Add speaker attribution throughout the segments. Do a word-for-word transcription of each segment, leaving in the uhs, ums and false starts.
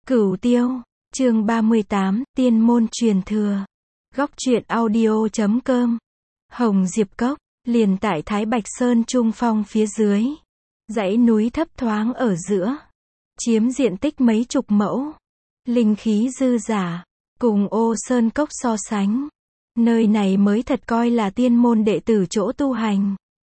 Speaker 1: Cửu Tiêu, chương ba mươi tám, Tiên môn truyền thừa. Góc truyện audio chấm com. Hồng Diệp Cốc, liền tại Thái Bạch Sơn trung phong phía dưới. Dãy núi thấp thoáng ở giữa. Chiếm diện tích mấy chục mẫu. Linh khí dư dả. Cùng Ô Sơn Cốc so sánh. Nơi này mới thật coi là tiên môn đệ tử chỗ tu hành.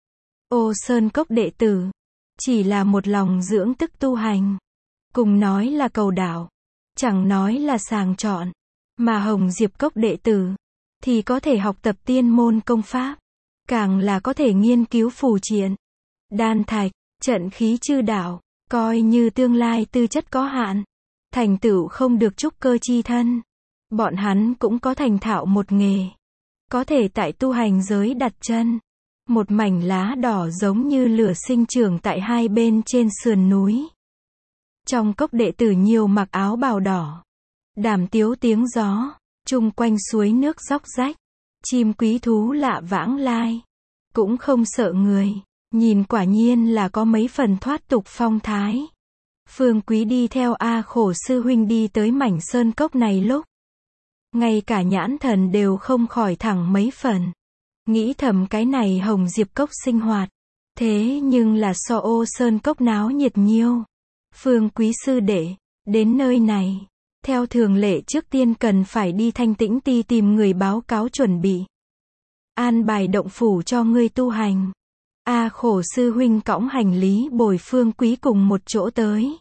Speaker 1: Ô Sơn Cốc đệ tử. Chỉ là một lòng dưỡng tức tu hành. Cùng nói là cầu đạo. Chẳng nói là sàng chọn. Mà Hồng Diệp Cốc đệ tử. Thì có thể học tập tiên môn công pháp. Càng là có thể nghiên cứu phù triện. Đan thạch, trận khí chư đạo. Coi như tương lai tư chất có hạn. Thành tựu không được trúc cơ chi thân. Bọn hắn cũng có thành thạo một nghề. Có thể tại tu hành giới đặt chân. Một mảnh lá đỏ giống như lửa sinh trưởng tại hai bên trên sườn núi. Trong cốc đệ tử nhiều mặc áo bào đỏ. Đàm tiếu tiếng gió. Chung quanh suối nước róc rách. Chim quý thú lạ vãng lai. Cũng không sợ người. Nhìn quả nhiên là có mấy phần thoát tục phong thái. Phương Quý đi theo A Khổ sư huynh đi tới mảnh sơn cốc này lúc. Ngay cả nhãn thần đều không khỏi thẳng mấy phần. Nghĩ thầm cái này Hồng Diệp Cốc sinh hoạt. Thế nhưng là so Ô Sơn Cốc náo nhiệt nhiêu. Phương Quý sư đệ, đến nơi này. Theo thường lệ trước tiên cần phải đi Thanh Tĩnh Ti tìm người báo cáo chuẩn bị. An bài động phủ cho ngươi tu hành. A Khổ sư huynh cõng hành lý bồi Phương Quý cùng một chỗ tới.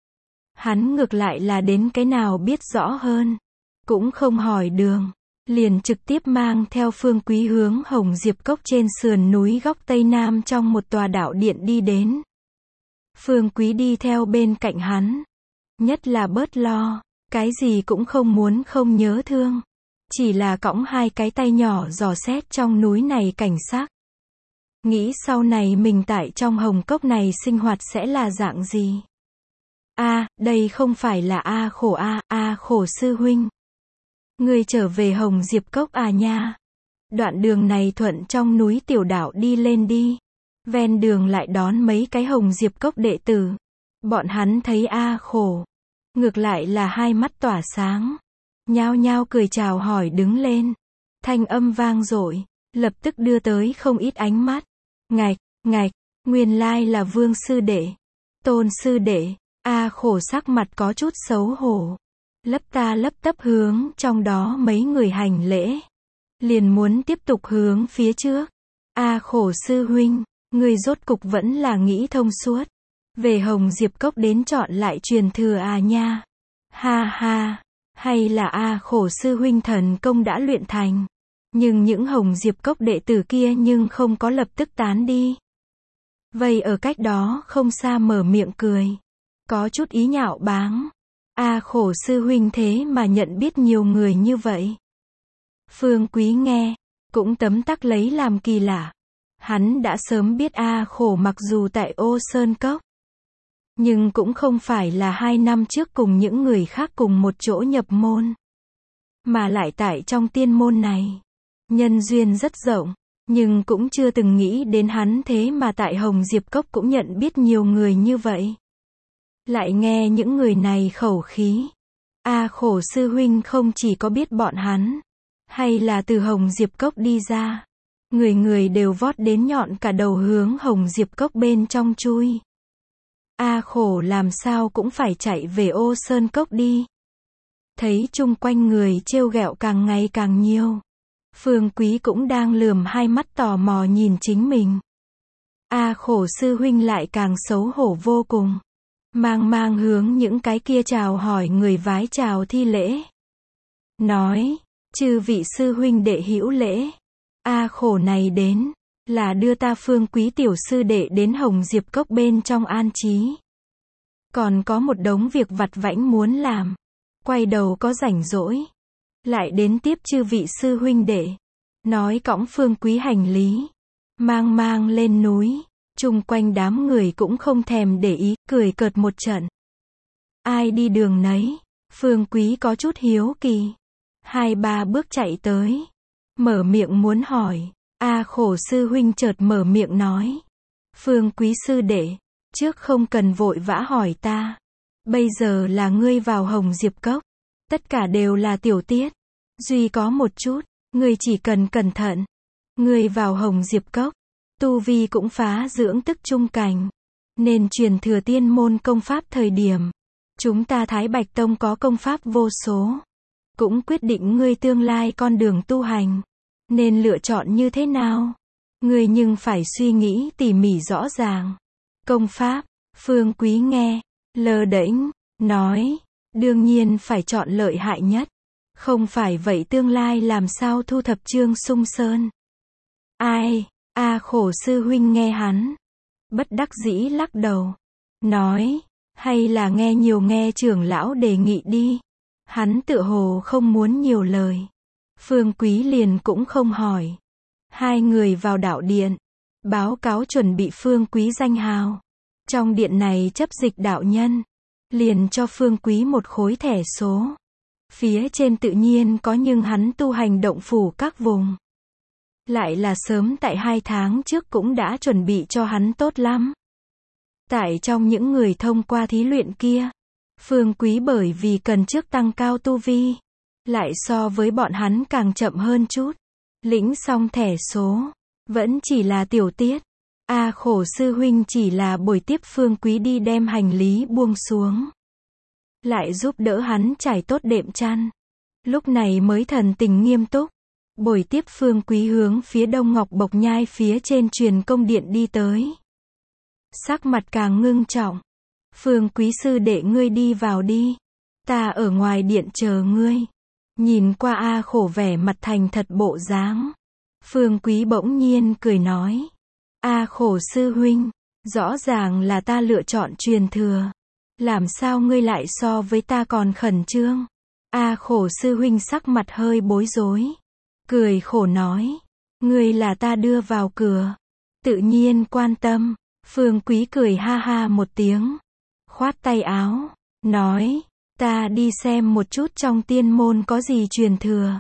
Speaker 1: Hắn ngược lại là đến cái nào biết rõ hơn. Cũng không hỏi đường. Liền trực tiếp mang theo Phương Quý hướng Hồng Diệp Cốc trên sườn núi góc Tây Nam trong một tòa đạo điện đi đến. Phương Quý đi theo bên cạnh hắn. Nhất là bớt lo. Cái gì cũng không muốn không nhớ thương. Chỉ là cõng hai cái tay nhỏ dò xét trong núi này cảnh sắc. Nghĩ sau này mình tại trong Hồng Cốc này sinh hoạt sẽ là dạng gì. A, à, đây không phải là A Khổ A, A Khổ sư huynh. Ngươi trở về Hồng Diệp Cốc à nha. Đoạn đường này thuận trong núi tiểu đảo đi lên đi. Ven đường lại đón mấy cái Hồng Diệp Cốc đệ tử. Bọn hắn thấy A Khổ. Ngược lại là hai mắt tỏa sáng. Nhao nhao cười chào hỏi đứng lên. Thanh âm vang dội. Lập tức đưa tới không ít ánh mắt. Ngạch, ngạch, nguyên lai là Vương sư đệ. Tôn sư đệ. A Khổ sắc mặt có chút xấu hổ. Lấp ta lấp tấp hướng trong đó mấy người hành lễ. Liền muốn tiếp tục hướng phía trước. A Khổ sư huynh, người rốt cục vẫn là nghĩ thông suốt. Về Hồng Diệp Cốc đến chọn lại truyền thừa à nha. Ha ha, hay là A Khổ sư huynh thần công đã luyện thành. Nhưng những Hồng Diệp Cốc đệ tử kia nhưng không có lập tức tán đi. Vậy ở cách đó không xa mở miệng cười. Có chút ý nhạo báng. A Khổ sư huynh thế mà nhận biết nhiều người như vậy. Phương Quý nghe, cũng tấm tắc lấy làm kỳ lạ. Hắn đã sớm biết A Khổ mặc dù tại Ô Sơn Cốc. Nhưng cũng không phải là hai năm trước cùng những người khác cùng một chỗ nhập môn. Mà lại tại trong tiên môn này. Nhân duyên rất rộng. Nhưng cũng chưa từng nghĩ đến hắn thế mà tại Hồng Diệp Cốc cũng nhận biết nhiều người như vậy. Lại nghe những người này khẩu khí. A Khổ sư huynh không chỉ có biết bọn hắn. Hay là từ Hồng Diệp Cốc đi ra. Người người đều vót đến nhọn cả đầu hướng Hồng Diệp Cốc bên trong chui. A Khổ làm sao cũng phải chạy về Ô Sơn Cốc đi. Thấy chung quanh người trêu ghẹo càng ngày càng nhiều. Phương Quý cũng đang lườm hai mắt tò mò nhìn chính mình. A Khổ sư huynh lại càng xấu hổ vô cùng. Mang mang hướng những cái kia chào hỏi người vái chào thi lễ. Nói, chư vị sư huynh đệ hữu lễ. A Khổ này đến, là đưa ta Phương Quý tiểu sư đệ đến Hồng Diệp Cốc bên trong an trí. Còn có một đống việc vặt vãnh muốn làm. Quay đầu có rảnh rỗi. Lại đến tiếp chư vị sư huynh đệ. Nói cõng Phương Quý hành lý. Mang mang lên núi. Chung quanh đám người cũng không thèm để ý, cười cợt một trận. Ai đi đường nấy. Phương Quý có chút hiếu kỳ. Hai ba bước chạy tới. Mở miệng muốn hỏi. A Khổ sư huynh chợt mở miệng nói. Phương Quý sư đệ. Trước không cần vội vã hỏi ta. Bây giờ là ngươi vào Hồng Diệp Cốc. Tất cả đều là tiểu tiết. Duy có một chút, ngươi chỉ cần cẩn thận. Ngươi vào Hồng Diệp Cốc, tu vi cũng phá dưỡng tức trung cảnh. Nên truyền thừa tiên môn công pháp thời điểm. Chúng ta Thái Bạch Tông có công pháp vô số. Cũng quyết định ngươi tương lai con đường tu hành. Nên lựa chọn như thế nào? Ngươi nhưng phải suy nghĩ tỉ mỉ rõ ràng. Công pháp, Phương Quý nghe, lơ đễnh, nói, đương nhiên phải chọn lợi hại nhất. Không phải vậy tương lai làm sao thu thập Trương Sung Sơn. Ai, a khổ sư huynh nghe hắn. Bất đắc dĩ lắc đầu. Nói, hay là nghe nhiều nghe trưởng lão đề nghị đi. Hắn tựa hồ không muốn nhiều lời. Phương Quý liền cũng không hỏi. Hai người vào đạo điện. Báo cáo chuẩn bị Phương Quý danh hào. Trong điện này chấp dịch đạo nhân. Liền cho Phương Quý một khối thẻ số. Phía trên tự nhiên có nhưng hắn tu hành động phủ các vùng. Lại là sớm tại hai tháng trước cũng đã chuẩn bị cho hắn tốt lắm. Tại trong những người thông qua thí luyện kia. Phương Quý bởi vì cần trước tăng cao tu vi. Lại so với bọn hắn càng chậm hơn chút. Lĩnh xong thẻ số. Vẫn chỉ là tiểu tiết. A khổ sư huynh chỉ là bồi tiếp Phương Quý đi đem hành lý buông xuống. Lại giúp đỡ hắn trải tốt đệm chăn. Lúc này mới thần tình nghiêm túc. Bồi tiếp Phương Quý hướng phía Đông Ngọc Bộc Nhai phía trên truyền công điện đi tới. Sắc mặt càng ngưng trọng. Phương Quý sư đệ ngươi đi vào đi. Ta ở ngoài điện chờ ngươi. Nhìn qua A khổ vẻ mặt thành thật bộ dáng. Phương Quý bỗng nhiên cười nói. A khổ sư huynh, rõ ràng là ta lựa chọn truyền thừa. Làm sao ngươi lại so với ta còn khẩn trương? A khổ sư huynh sắc mặt hơi bối rối. Cười khổ nói. Ngươi là ta đưa vào cửa. Tự nhiên quan tâm. Phương Quý cười ha ha một tiếng. Khoát tay áo. Nói. Ta đi xem một chút trong tiên môn có gì truyền thừa.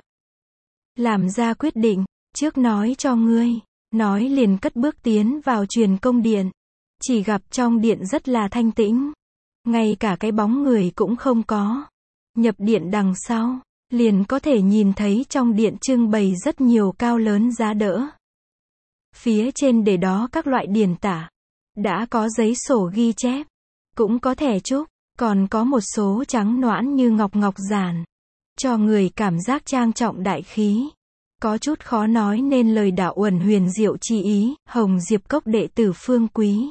Speaker 1: Làm ra quyết định. Trước nói cho ngươi. Nói liền cất bước tiến vào truyền công điện. Chỉ gặp trong điện rất là thanh tĩnh. Ngay cả cái bóng người cũng không có. Nhập điện đằng sau. Liền có thể nhìn thấy trong điện trưng bày rất nhiều cao lớn giá đỡ. Phía trên để đó các loại điển tả. Đã có giấy sổ ghi chép. Cũng có thẻ chúc. Còn có một số trắng noãn như ngọc ngọc giản. Cho người cảm giác trang trọng đại khí. Có chút khó nói nên lời đạo uẩn huyền diệu chi ý. Hồng Diệp Cốc đệ tử Phương Quý.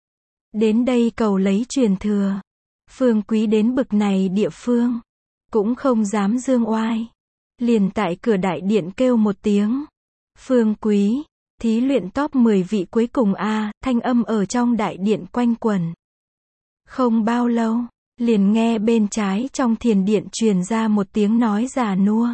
Speaker 1: Đến đây cầu lấy truyền thừa. Phương Quý đến bực này địa phương. Cũng không dám dương oai. Liền tại cửa đại điện kêu một tiếng. Phương Quý. Thí luyện top mười vị cuối cùng a, thanh âm ở trong đại điện quanh quẩn. Không bao lâu, liền nghe bên trái trong thiền điện truyền ra một tiếng nói già nua.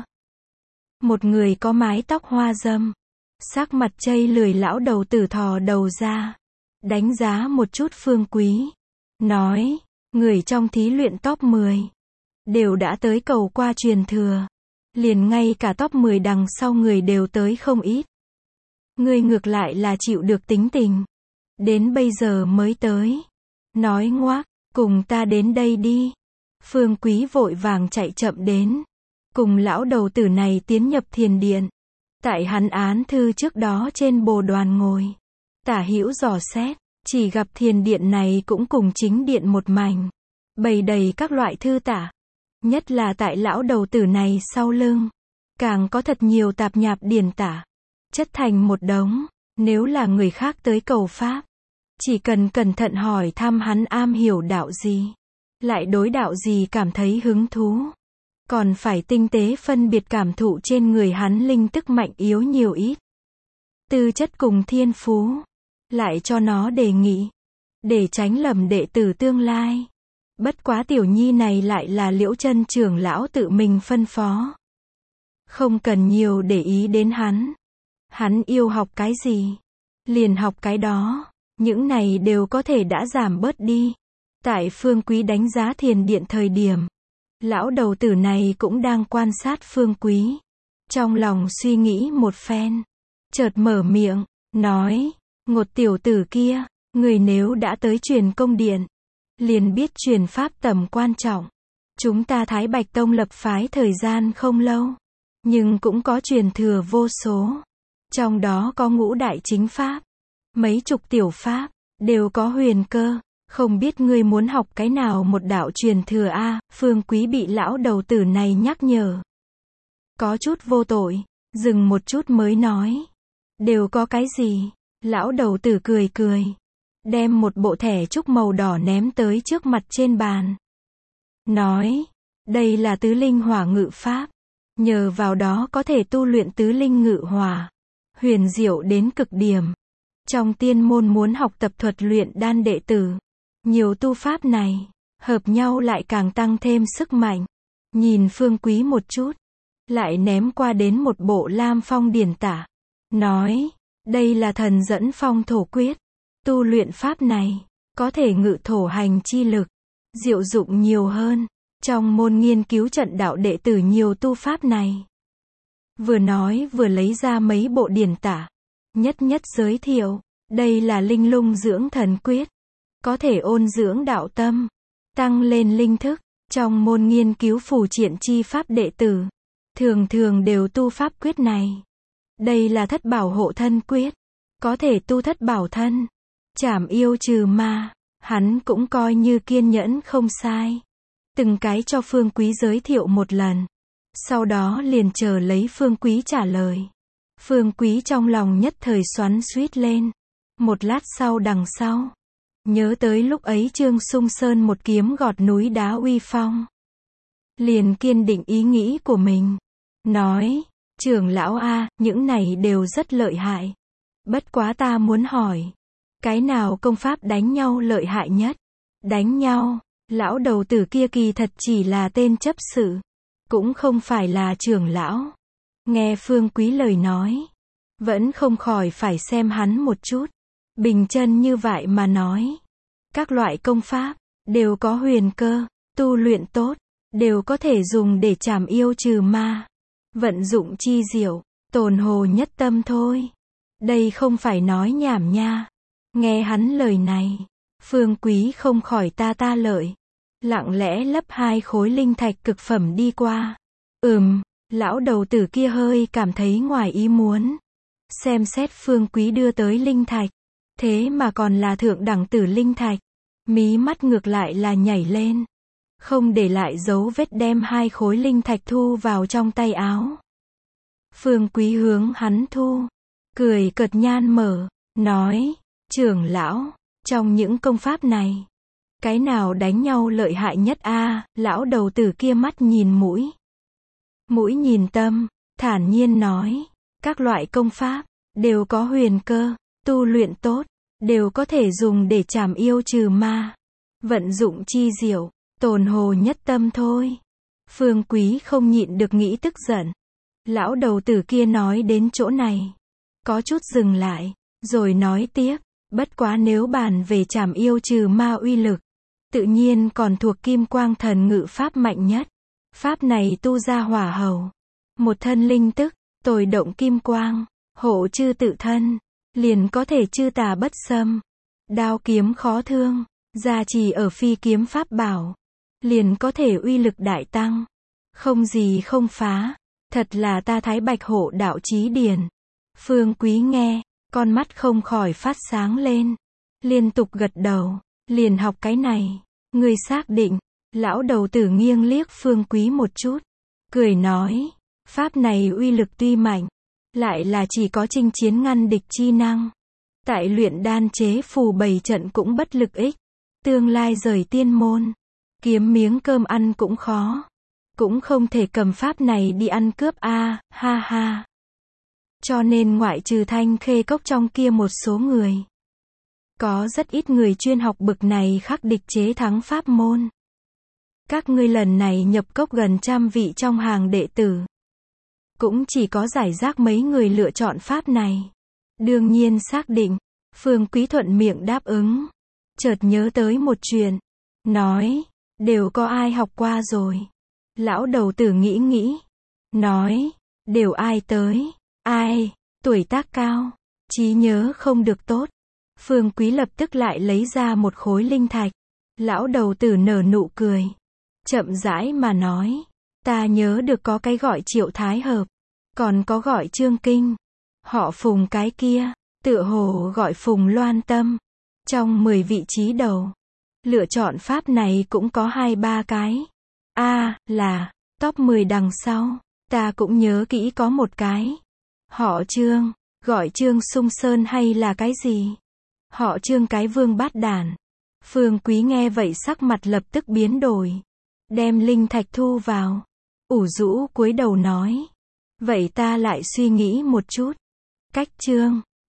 Speaker 1: Một người có mái tóc hoa râm, sắc mặt chây lười lão đầu tử thò đầu ra, đánh giá một chút Phương Quý, nói, người trong thí luyện top mười, đều đã tới cầu qua truyền thừa, liền ngay cả top mười đằng sau người đều tới không ít. Ngươi ngược lại là chịu được tính tình, đến bây giờ mới tới, nói ngoác, cùng ta đến đây đi. Phương Quý vội vàng chạy chậm đến, cùng lão đầu tử này tiến nhập thiền điện. Tại hắn án thư trước đó trên bồ đoàn ngồi, tả hữu dò xét, chỉ gặp thiền điện này cũng cùng chính điện một mảnh, bày đầy các loại thư tả. Nhất là tại lão đầu tử này sau lưng, càng có thật nhiều tạp nhạp điển tả, chất thành một đống. Nếu là người khác tới cầu pháp, chỉ cần cẩn thận hỏi thăm hắn am hiểu đạo gì, lại đối đạo gì cảm thấy hứng thú, còn phải tinh tế phân biệt cảm thụ trên người hắn linh tức mạnh yếu nhiều ít, tư chất cùng thiên phú, lại cho nó đề nghị, để tránh lầm đệ tử tương lai. Bất quá tiểu nhi này lại là Liễu Chân trưởng lão tự mình phân phó, không cần nhiều để ý đến hắn. Hắn yêu học cái gì, liền học cái đó. Những này đều có thể đã giảm bớt đi. Tại Phương Quý đánh giá thiền điện thời điểm, lão đầu tử này cũng đang quan sát Phương Quý. Trong lòng suy nghĩ một phen, chợt mở miệng, nói, Ngột tiểu tử kia, người nếu đã tới truyền công điện, liền biết truyền pháp tầm quan trọng. Chúng ta Thái Bạch Tông lập phái thời gian không lâu, nhưng cũng có truyền thừa vô số. Trong đó có ngũ đại chính pháp, mấy chục tiểu pháp, đều có huyền cơ. Không biết ngươi muốn học cái nào một đạo truyền thừa a? Phương Quý bị lão đầu tử này nhắc nhở. Có chút vô tội, dừng một chút mới nói. Đều có cái gì? Lão đầu tử cười cười, đem một bộ thẻ trúc màu đỏ ném tới trước mặt trên bàn. Nói, đây là tứ linh hỏa ngự pháp. Nhờ vào đó có thể tu luyện tứ linh ngự hỏa. Huyền diệu đến cực điểm. Trong tiên môn muốn học tập thuật luyện đan đệ tử, nhiều tu pháp này, hợp nhau lại càng tăng thêm sức mạnh. Nhìn Phương Quý một chút, lại ném qua đến một bộ Lam Phong điển tả. Nói, đây là thần dẫn phong thổ quyết. Tu luyện pháp này, có thể ngự thổ hành chi lực, diệu dụng nhiều hơn. Trong môn nghiên cứu trận đạo đệ tử nhiều tu pháp này. Vừa nói vừa lấy ra mấy bộ điển tả, nhất nhất giới thiệu. Đây là linh lung dưỡng thần quyết, có thể ôn dưỡng đạo tâm, tăng lên linh thức. Trong môn nghiên cứu phù triện chi pháp đệ tử, thường thường đều tu pháp quyết này. Đây là thất bảo hộ thân quyết, có thể tu thất bảo thân, trảm yêu trừ ma. Hắn cũng coi như kiên nhẫn không sai, từng cái cho Phương Quý giới thiệu một lần. Sau đó liền chờ lấy Phương Quý trả lời. Phương Quý trong lòng nhất thời xoắn xuýt lên. Một lát sau đằng sau, nhớ tới lúc ấy Trương Sung Sơn một kiếm gọt núi đá uy phong. Liền kiên định ý nghĩ của mình. Nói, trưởng lão a, những này đều rất lợi hại. Bất quá ta muốn hỏi, cái nào công pháp đánh nhau lợi hại nhất? Đánh nhau, lão đầu tử kia kỳ thật chỉ là tên chấp sự, cũng không phải là trưởng lão. Nghe Phương Quý lời nói, vẫn không khỏi phải xem hắn một chút. Bình chân như vậy mà nói, các loại công pháp, đều có huyền cơ, tu luyện tốt, đều có thể dùng để trảm yêu trừ ma. Vận dụng chi diệu, tồn hồ nhất tâm thôi. Đây không phải nói nhảm nha. Nghe hắn lời này, Phương Quý không khỏi ta ta lợi. Lặng lẽ lấp hai khối linh thạch cực phẩm đi qua. Ừm, lão đầu tử kia hơi cảm thấy ngoài ý muốn. Xem xét Phương Quý đưa tới linh thạch, thế mà còn là thượng đẳng tử linh thạch. Mí mắt ngược lại là nhảy lên. Không để lại dấu vết đem hai khối linh thạch thu vào trong tay áo. Phương Quý hướng hắn thu, cười cợt nhan mở, nói, trưởng lão, trong những công pháp này, cái nào đánh nhau lợi hại nhất a? Lão đầu tử kia mắt nhìn mũi, mũi nhìn tâm, thản nhiên nói, các loại công pháp, đều có huyền cơ, tu luyện tốt, đều có thể dùng để trảm yêu trừ ma. Vận dụng chi diệu, tồn hồ nhất tâm thôi. Phương Quý không nhịn được nghĩ tức giận. Lão đầu tử kia nói đến chỗ này, có chút dừng lại, rồi nói tiếp, bất quá nếu bàn về trảm yêu trừ ma uy lực, tự nhiên còn thuộc Kim Quang Thần Ngự Pháp mạnh nhất. Pháp này tu ra hỏa hầu, một thân linh tức, tồi động kim quang, hộ chư tự thân, liền có thể chư tà bất xâm, đao kiếm khó thương, gia trì ở phi kiếm pháp bảo, liền có thể uy lực đại tăng, không gì không phá. Thật là ta Thái Bạch hộ đạo chí điển. Phương Quý nghe, con mắt không khỏi phát sáng lên, liên tục gật đầu, liền học cái này. Ngươi xác định? Lão đầu tử nghiêng liếc Phương Quý một chút, cười nói, pháp này uy lực tuy mạnh, lại là chỉ có chinh chiến ngăn địch chi năng. Tại luyện đan chế phù bày trận cũng bất lực ích, tương lai rời tiên môn, kiếm miếng cơm ăn cũng khó. Cũng không thể cầm pháp này đi ăn cướp a, ha ha. Cho nên ngoại trừ Thanh Khê Cốc trong kia một số người, có rất ít người chuyên học bực này khắc địch chế thắng pháp môn. Các ngươi lần này nhập cốc gần trăm vị trong hàng đệ tử, cũng chỉ có giải rác mấy người lựa chọn pháp này. Đương nhiên xác định, Phương Quý thuận miệng đáp ứng. Chợt nhớ tới một chuyện, nói, đều có ai học qua rồi. Lão đầu tử nghĩ nghĩ, nói, đều ai tới, ai, tuổi tác cao, trí nhớ không được tốt. Phương Quý lập tức lại lấy ra một khối linh thạch, Lão đầu tử nở nụ cười. Chậm rãi mà nói. Ta nhớ được có cái gọi Triệu Thái Hợp. Còn có gọi Trương Kinh. Họ Phùng cái kia. Tựa hồ gọi Phùng Loan Tâm. Trong mười vị trí đầu. Lựa chọn pháp này cũng có hai ba cái. A à, là. Top mười đằng sau. Ta cũng nhớ kỹ có một cái. Họ Trương. Gọi Trương Sung Sơn hay là cái gì? Họ Trương cái vương bát đản. Phương Quý nghe vậy sắc mặt lập tức biến đổi. Đem linh thạch thu vào. Ủ rũ cúi đầu nói. Vậy ta lại suy nghĩ một chút. Cách Trương.